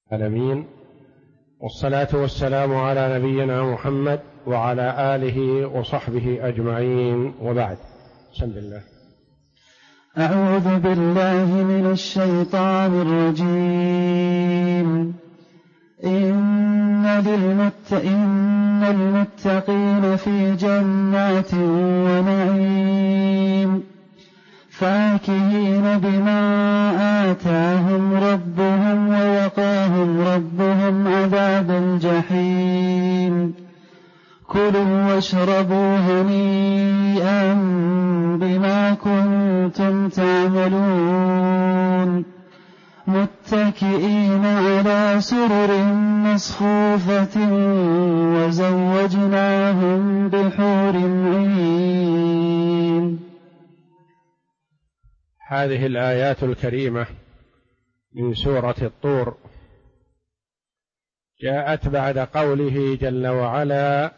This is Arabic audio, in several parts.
العالمين، والصلاة والسلام على نبينا محمد وعلى آله وصحبه أجمعين، وبعد. بسم الله. أعوذ بالله من الشيطان الرجيم. إن المتقين في جنات ونعيم فاكهين بما آتاهم ربهم ووقاهم ربهم عذاب الجحيم. كلوا واشربوا هنيئا بما كنتم تعملون متكئين على سرر مصفوفة وزوجناهم بحور عين. هذه الآيات الكريمة من سورة الطور جاءت بعد قوله جل وعلا: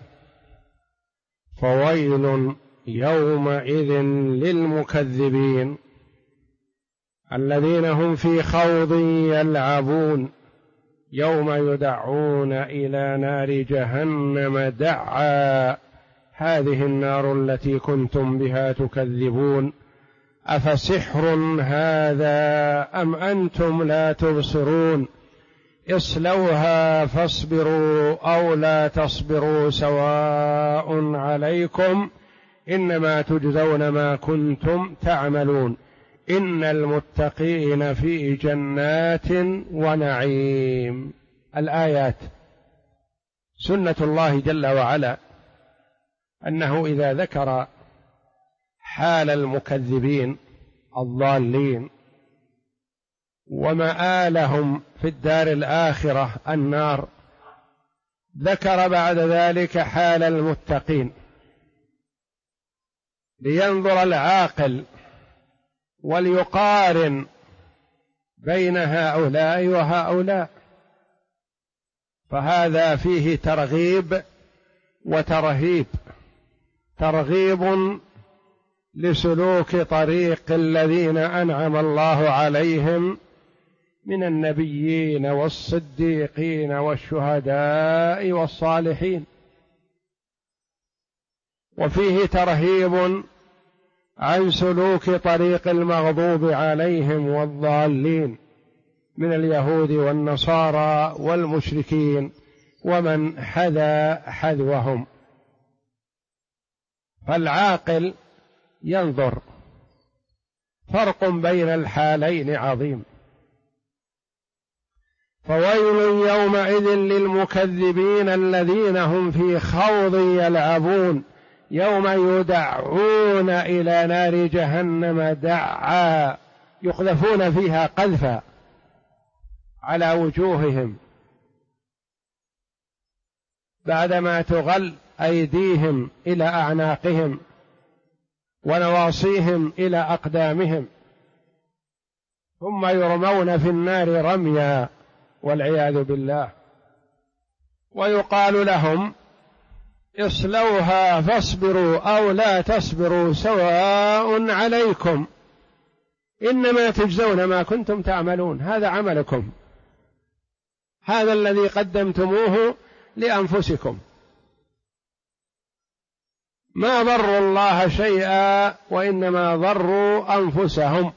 فويل يومئذ للمكذبين الذين هم في خوض يلعبون يوم يدعون إلى نار جهنم دعا هذه النار التي كنتم بها تكذبون أفسحر هذا أم أنتم لا تبصرون اصلوها فاصبروا أو لا تصبروا سواء عليكم إنما تجزون ما كنتم تعملون إن المتقين في جنات ونعيم. الآيات سنة الله جل وعلا أنه إذا ذكر حال المكذبين الضالين ومآلهم في الدار الآخرة النار، ذكر بعد ذلك حال المتقين لينظر العاقل وليقارن بين هؤلاء وهؤلاء، فهذا فيه ترغيب وترهيب. ترغيب لسلوك طريق الذين أنعم الله عليهم من النبيين والصديقين والشهداء والصالحين، وفيه ترهيب عن سلوك طريق المغضوب عليهم والضالين من اليهود والنصارى والمشركين ومن حذا حذوهم. فالعاقل ينظر، فرق بين الحالين عظيم. فويل يومئذ للمكذبين الذين هم في خوض يلعبون يوم يدعون إلى نار جهنم دعا، يقذفون فيها قذفا على وجوههم بعدما تغل أيديهم إلى أعناقهم ونواصيهم إلى أقدامهم، ثم يرمون في النار رميا والعياذ بالله، ويقال لهم اصلوها فاصبروا أو لا تصبروا سواء عليكم إنما تجزون ما كنتم تعملون. هذا عملكم، هذا الذي قدمتموه لأنفسكم، ما ضروا الله شيئا وإنما ضروا أنفسهم.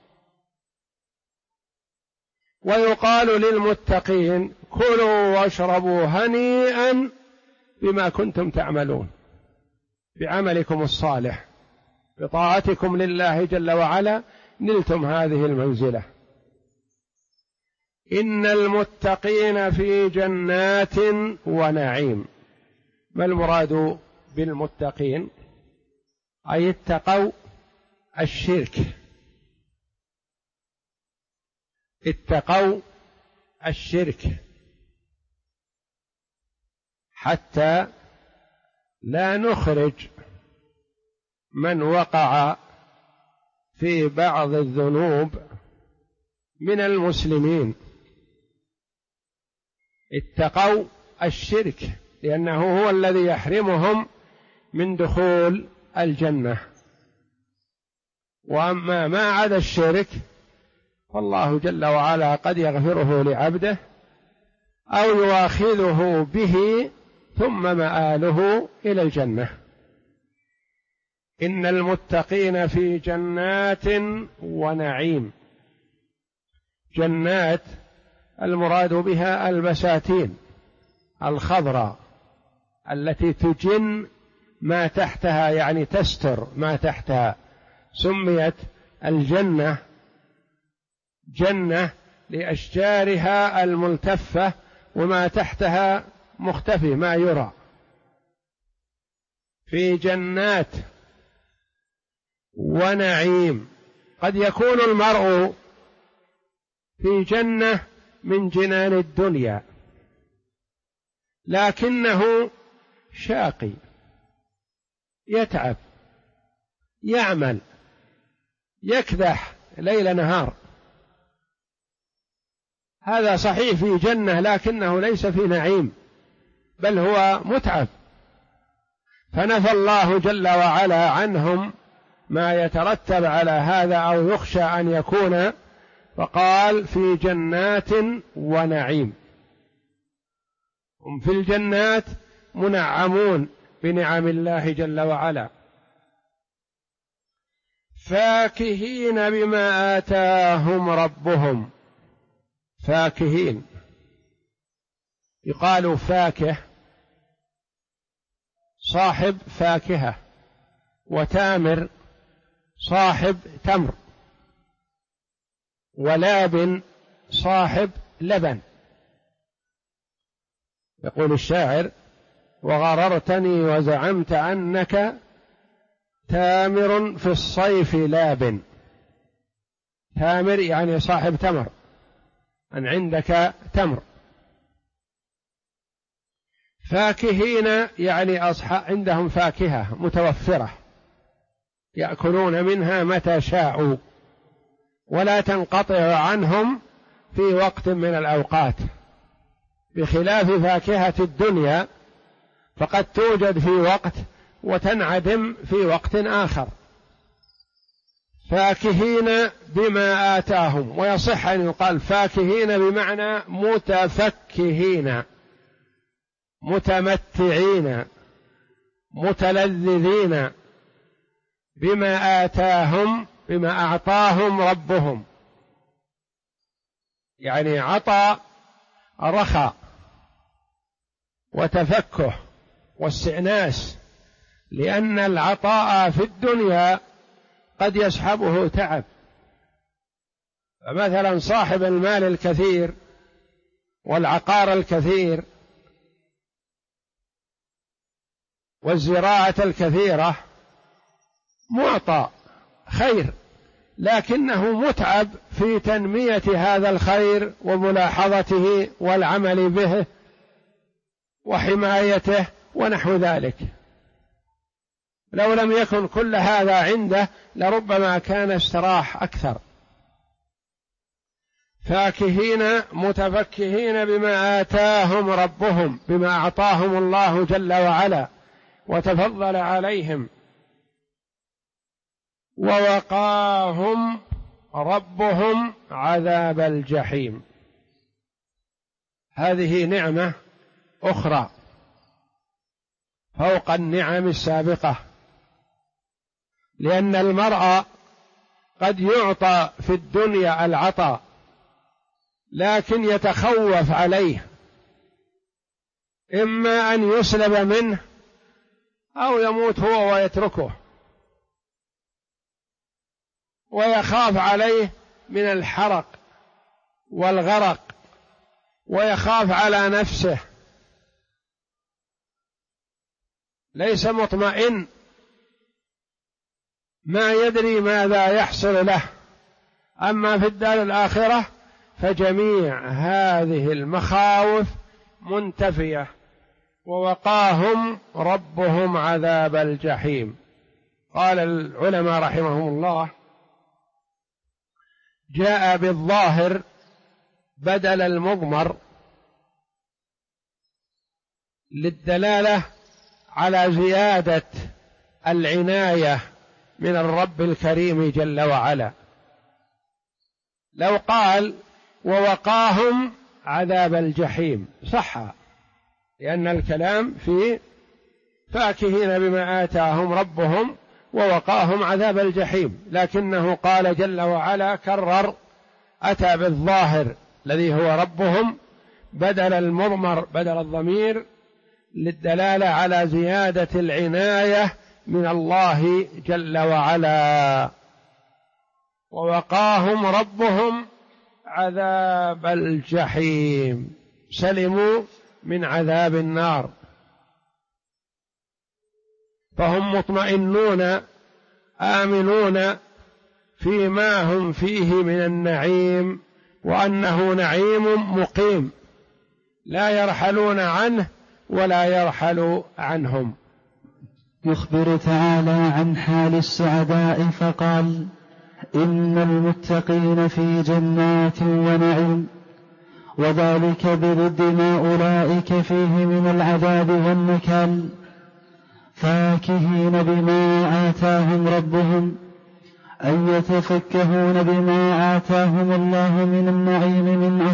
ويقال للمتقين كلوا واشربوا هنيئا بما كنتم تعملون، بعملكم الصالح بطاعتكم لله جل وعلا نلتم هذه المنزلة. إن المتقين في جنات ونعيم. ما المراد بالمتقين؟ أي اتقوا الشرك، اتقوا الشرك حتى لا نخرج من وقع في بعض الذنوب من المسلمين. اتقوا الشرك لأنه هو الذي يحرمهم من دخول الجنة، وأما ما عدا الشرك فالله جل وعلا قد يغفره لعبده أو يؤاخذه به ثم مآله إلى الجنة. إن المتقين في جنات ونعيم. جنات المراد بها البساتين الخضراء التي تجن ما تحتها، يعني تستر ما تحتها. سميت الجنة جنة لأشجارها الملتفة وما تحتها مختفي ما يرى. في جنات ونعيم. قد يكون المرء في جنة من جنان الدنيا لكنه شاقي، يتعب، يعمل، يكدح ليل نهار. هذا صحيح في جنة لكنه ليس في نعيم، بل هو متعب. فنفى الله جل وعلا عنهم ما يترتب على هذا أو يخشى أن يكون، فقال في جنات ونعيم. هم في الجنات منعمون بنعم الله جل وعلا، فاكهين بما آتاهم ربهم. فاكهين يقال فاكه صاحب فاكهة، وتامر صاحب تمر، ولاب صاحب لبن. يقول الشاعر: وغررتني وزعمت أنك تامر في الصيف لاب. تامر يعني صاحب تمر، أن عندك تمر. فاكهين يعني عندهم فاكهة متوفرة يأكلون منها متى شاءوا، ولا تنقطع عنهم في وقت من الأوقات، بخلاف فاكهة الدنيا فقد توجد في وقت وتنعدم في وقت آخر. فاكهين بما آتاهم. ويصح أن يقال فاكهين بمعنى متفكهين، متمتعين، متلذذين بما آتاهم، بما أعطاهم ربهم. يعني عطى رخاء وتفكه واستئناس، لأن العطاء في الدنيا قد يصحبه تعب. فمثلا صاحب المال الكثير والعقار الكثير والزراعة الكثيرة معطى خير، لكنه متعب في تنمية هذا الخير وملاحظته والعمل به وحمايته ونحو ذلك. لو لم يكن كل هذا عنده لربما كان استراح أكثر. فاكهين متفكهين بما آتاهم ربهم، بما أعطاهم الله جل وعلا وتفضل عليهم. ووقاهم ربهم عذاب الجحيم. هذه نعمة أخرى فوق النعم السابقة، لأن المرء قد يعطى في الدنيا العطاء لكن يتخوف عليه، إما أن يسلب منه أو يموت هو ويتركه، ويخاف عليه من الحرق والغرق، ويخاف على نفسه، ليس مطمئن، ما يدري ماذا يحصل له. أما في الدار الآخرة فجميع هذه المخاوف منتفية. ووقاهم ربهم عذاب الجحيم. قال العلماء رحمهم الله: جاء بالظاهر بدل المضمر للدلالة على زيادة العناية من الرب الكريم جل وعلا. لو قال: ووقاهم عذاب الجحيم صح، لأن الكلام في فاكهين بما آتاهم ربهم ووقاهم عذاب الجحيم، لكنه قال جل وعلا كرر أتى بالظاهر الذي هو ربهم بدل المضمر بدل الضمير للدلالة على زيادة العناية من الله جل وعلا. ووقاهم ربهم عذاب الجحيم، سلموا من عذاب النار، فهم مطمئنون آمنون فيما هم فيه من النعيم، وأنه نعيم مقيم لا يرحلون عنه ولا يرحل عنهم. يخبر تعالى عن حال السعداء فقال إن المتقين في جنات ونعيم، وذلك بضد ما أولئك فيه من العذاب والنكال، فاكهين بما آتاهم ربهم، أي يتفكهون بما آتاهم الله من النعيم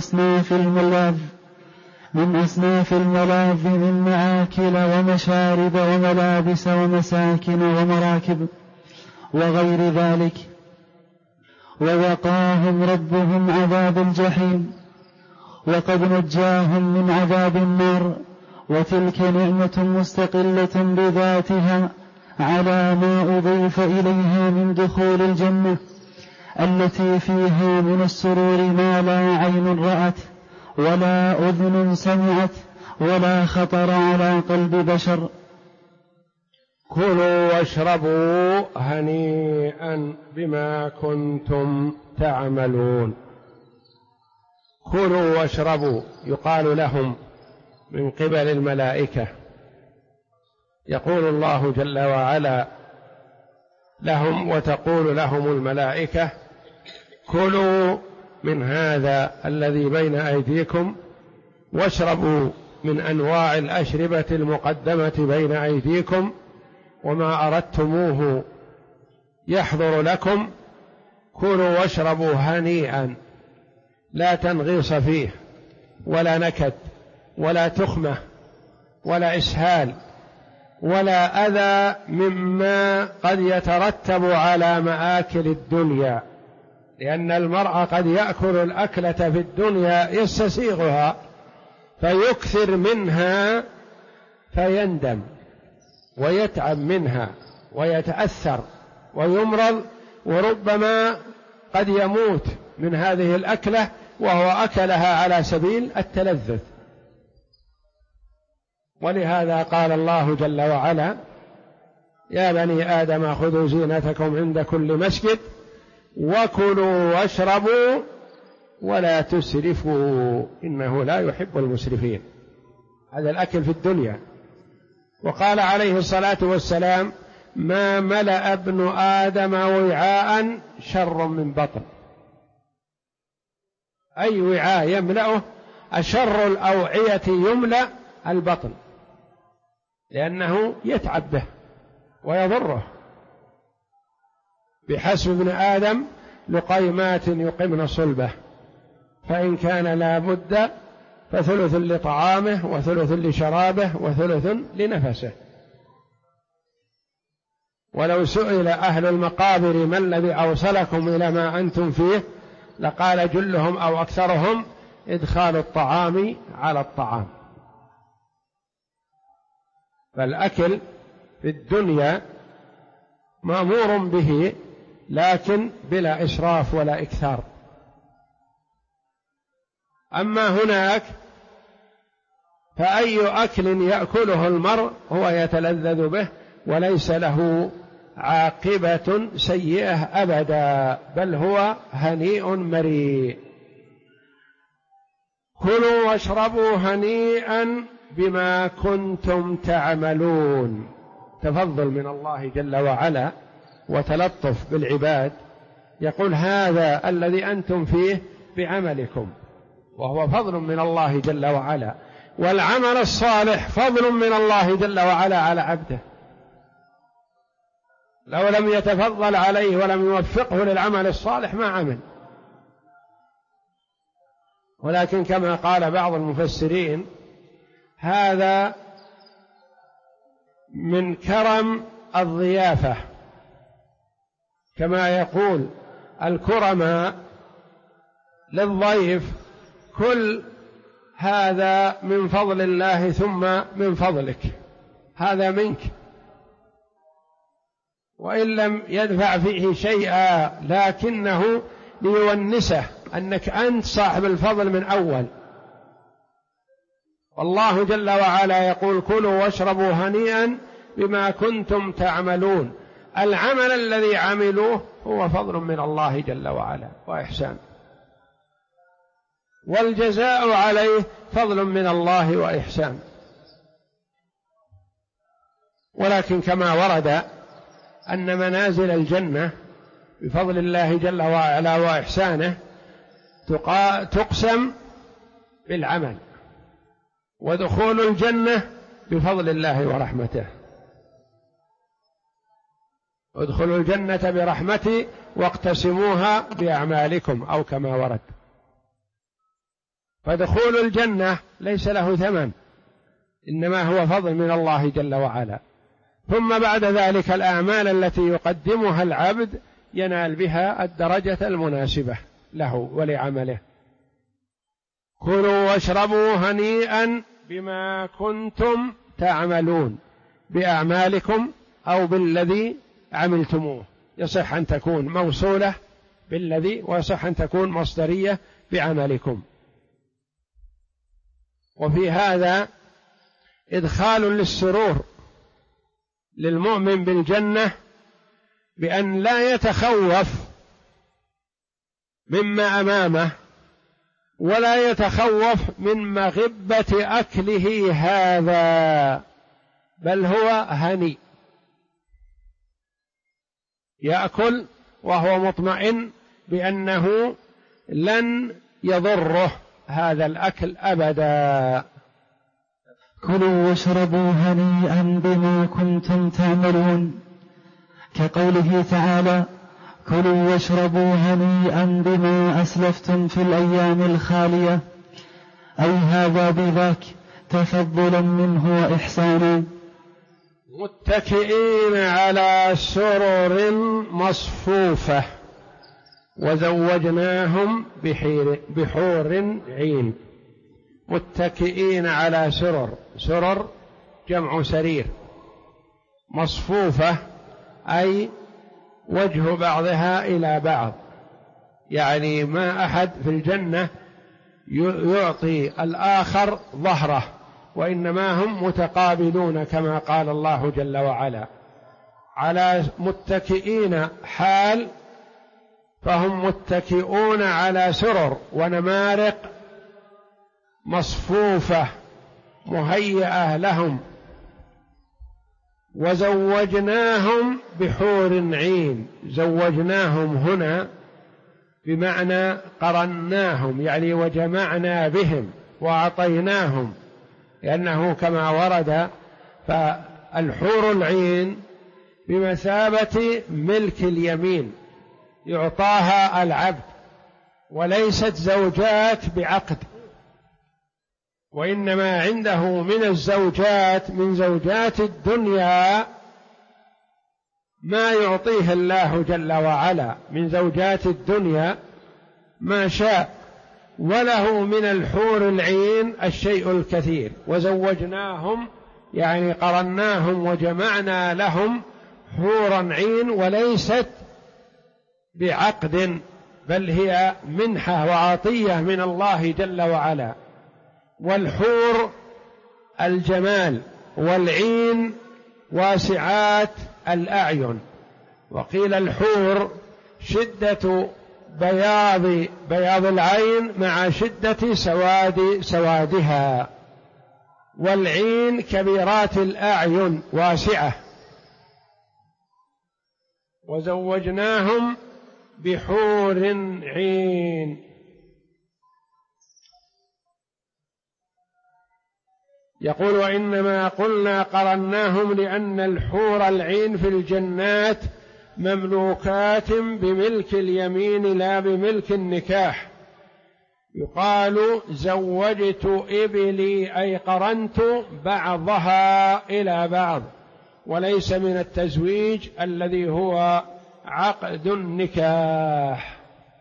من أصناف الملاذ من مآكل ومشارب وملابس ومساكن ومراكب وغير ذلك، ووقاهم ربهم عذاب الجحيم، وقد نجاهم من عذاب النار، وتلك نعمة مستقلة بذاتها على ما أضيف إليها من دخول الجنة التي فيها من السرور ما لا عين رأت ولا أذن سمعت ولا خطر على قلب بشر. كلوا واشربوا هنيئا بما كنتم تعملون. كلوا واشربوا يقال لهم من قبل الملائكة، يقول الله جل وعلا لهم وتقول لهم الملائكة كلوا من هذا الذي بين أيديكم واشربوا من أنواع الأشربة المقدمة بين أيديكم، وما أردتموه يحضر لكم، كلوا واشربوا هنيئا، لا تنغيص فيه ولا نكد ولا تخمة ولا إسهال ولا أذى مما قد يترتب على مآكل الدنيا، لأن المرء قد يأكل الأكلة في الدنيا يستسيغها فيكثر منها فيندم ويتعب منها ويتأثر ويمرض، وربما قد يموت من هذه الأكلة وهو أكلها على سبيل التلذذ. ولهذا قال الله جل وعلا يا بني آدم خذوا زينتكم عند كل مسجد وكلوا واشربوا ولا تسرفوا إنه لا يحب المسرفين. هذا الأكل في الدنيا. وقال عليه الصلاة والسلام ما ملأ ابن آدم وعاء شر من بطن. أي وعاء يملأه؟ أشر الأوعية يملأ البطن، لأنه يتعب به ويضره. بحسب ابن آدم لقيمات يقمن صلبه، فإن كان لا بد فثلث لطعامه وثلث لشرابه وثلث لنفسه. ولو سئل أهل المقابر ما الذي أوصلكم إلى ما أنتم فيه لقال جلهم أو أكثرهم إدخال الطعام على الطعام. فالأكل في الدنيا مأمور به لكن بلا إسراف ولا إكثار. أما هناك فأي أكل يأكله المرء هو يتلذذ به وليس له عاقبة سيئة أبدا، بل هو هنيء مريء. كلوا واشربوا هنيئا بما كنتم تعملون. تفضل من الله جل وعلا وتلطف بالعباد، يقول هذا الذي أنتم فيه بعملكم، وهو فضل من الله جل وعلا. والعمل الصالح فضل من الله جل وعلا على عبده، لو لم يتفضل عليه ولم يوفقه للعمل الصالح ما عمل. ولكن كما قال بعض المفسرين هذا من كرم الضيافة، كما يقول الكرماء للضيف كل هذا من فضل الله ثم من فضلك، هذا منك، وإن لم يدفع فيه شيئا لكنه ليونسه أنك أنت صاحب الفضل من أول. والله جل وعلا يقول كلوا واشربوا هنيئا بما كنتم تعملون. العمل الذي عملوه هو فضل من الله جل وعلا وإحسان، والجزاء عليه فضل من الله وإحسان. ولكن كما ورد أن منازل الجنة بفضل الله جل وعلا وإحسانه تقسم بالعمل، ودخول الجنة بفضل الله ورحمته. ادخلوا الجنة برحمتي واقتسموها بأعمالكم أو كما ورد. فدخول الجنة ليس له ثمن، إنما هو فضل من الله جل وعلا. ثم بعد ذلك الأعمال التي يقدمها العبد ينال بها الدرجة المناسبة له ولعمله. كلوا واشربوا هنيئا بما كنتم تعملون، بأعمالكم أو بالذي عملتموه، يصح أن تكون موصولة بالذي ويصح أن تكون مصدرية بعملكم. وفي هذا إدخال للسرور للمؤمن بالجنة بأن لا يتخوف مما أمامه ولا يتخوف من مغبة أكله هذا، بل هو هني يأكل وهو مطمئن بأنه لن يضره هذا الأكل أبدا. كلوا واشربوا هنيئا بما كنتم تعملون، كقوله تعالى كلوا واشربوا هنيئا بما أسلفتم في الأيام الخالية، أي هذا بذاك تفضلا منه وإحسانا. متكئين على سرر مصفوفة وزوجناهم بحور عين. متكئين على سرر، سرر جمع سرير، مصفوفة أي وجه بعضها إلى بعض، يعني ما أحد في الجنة يعطي الآخر ظهره، وإنما هم متقابلون كما قال الله جل وعلا. على متكئين حال، فهم متكئون على سرر ونمارق مصفوفة مهيئة لهم. وزوجناهم بحور عين، زوجناهم هنا بمعنى قرناهم، يعني وجمعنا بهم وأعطيناهم، لأنه كما ورد فالحور العين بمثابة ملك اليمين يعطاها العبد، وليست زوجات بعقد، وإنما عنده من الزوجات من زوجات الدنيا ما يعطيه الله جل وعلا من زوجات الدنيا ما شاء، وله من الحور العين الشيء الكثير. وزوجناهم يعني قرناهم وجمعنا لهم حورا عين، وليست بعقد، بل هي منحة وعطية من الله جل وعلا. والحور الجمال، والعين واسعات الأعين. وقيل الحور شدة بياض العين مع شدة سوادها، والعين كبيرات الأعين واسعة. وزوجناهم بحور عين. يقول وإنما قلنا قرناهم لأن الحور العين في الجنات مملوكات بملك اليمين لا بملك النكاح، يقال زوجت إبلي أي قرنت بعضها إلى بعض، وليس من التزويج الذي هو عقد النكاح.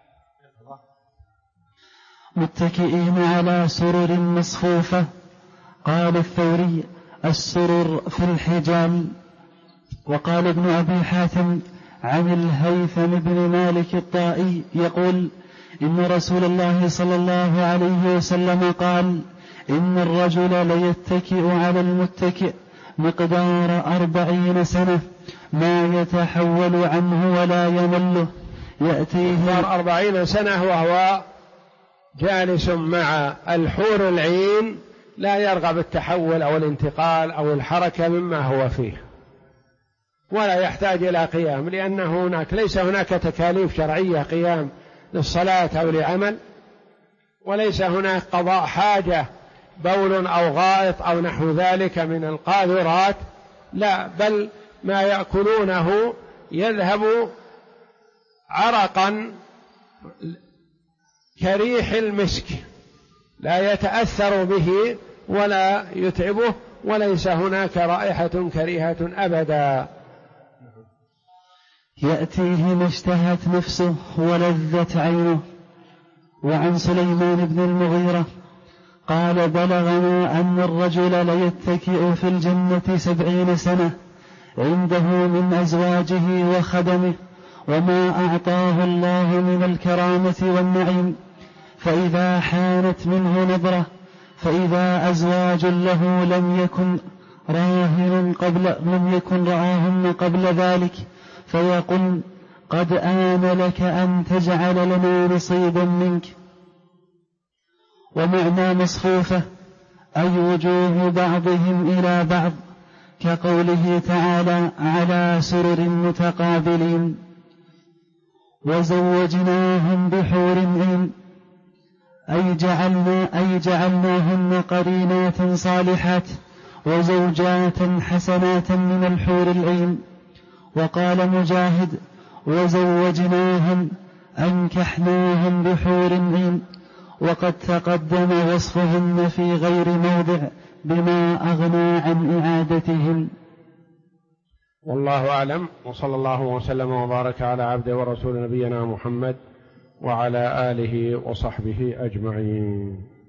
متكئين على سرر مصفوفة. قال الثوري: السرر في الحجال. وقال ابن أبي حاتم عن الهيثم بن مالك الطائي يقول: إن رسول الله صلى الله عليه وسلم قال: إن الرجل ليتكئ على المتكئ مقدار 40 سنة ما يتحول عنه ولا يمله يأتيه مقدار 40 سنة وهو جالس مع الحور العين، لا يرغب التحول أو الانتقال أو الحركة مما هو فيه، ولا يحتاج إلى قيام، لأنه ليس هناك تكاليف شرعية قيام للصلاة أو لعمل، وليس هناك قضاء حاجة بول أو غائط أو نحو ذلك من القاذورات، لا، بل ما يأكلونه يذهب عرقا كريح المسك، لا يتأثر به ولا يتعبه، وليس هناك رائحة كريهة أبدا. يأتيه ما اشتهت نفسه ولذت عينه. وعن سليمان بن المغيرة قال: بلغنا أن الرجل ليتكئ في الجنة 70 سنة عنده من أزواجه وخدمه وما أعطاه الله من الكرامة والنعيم، فإذا حانت منه نظرة فإذا أزواج له لم يكن رآهن قبل ذلك، فيقول: قد آن لك أن تجعل لنا نصيبا منك. ومعنى مصفوفة أي وجوه بعضهم إلى بعض، كقوله تعالى: على سرر متقابلين. وزوجناهم بحور عين أي جعلناهن قرينات صالحات وزوجات حسنات من الحور العين. وقال مجاهد: وزوجناهم أنكحناهم بحور عين، وقد تقدم وصفهن في غير موضع بما أغنى عن إعادتهم. والله أعلم، وصلى الله وسلم وبارك على عبده ورسول نبينا محمد وعلى آله وصحبه أجمعين.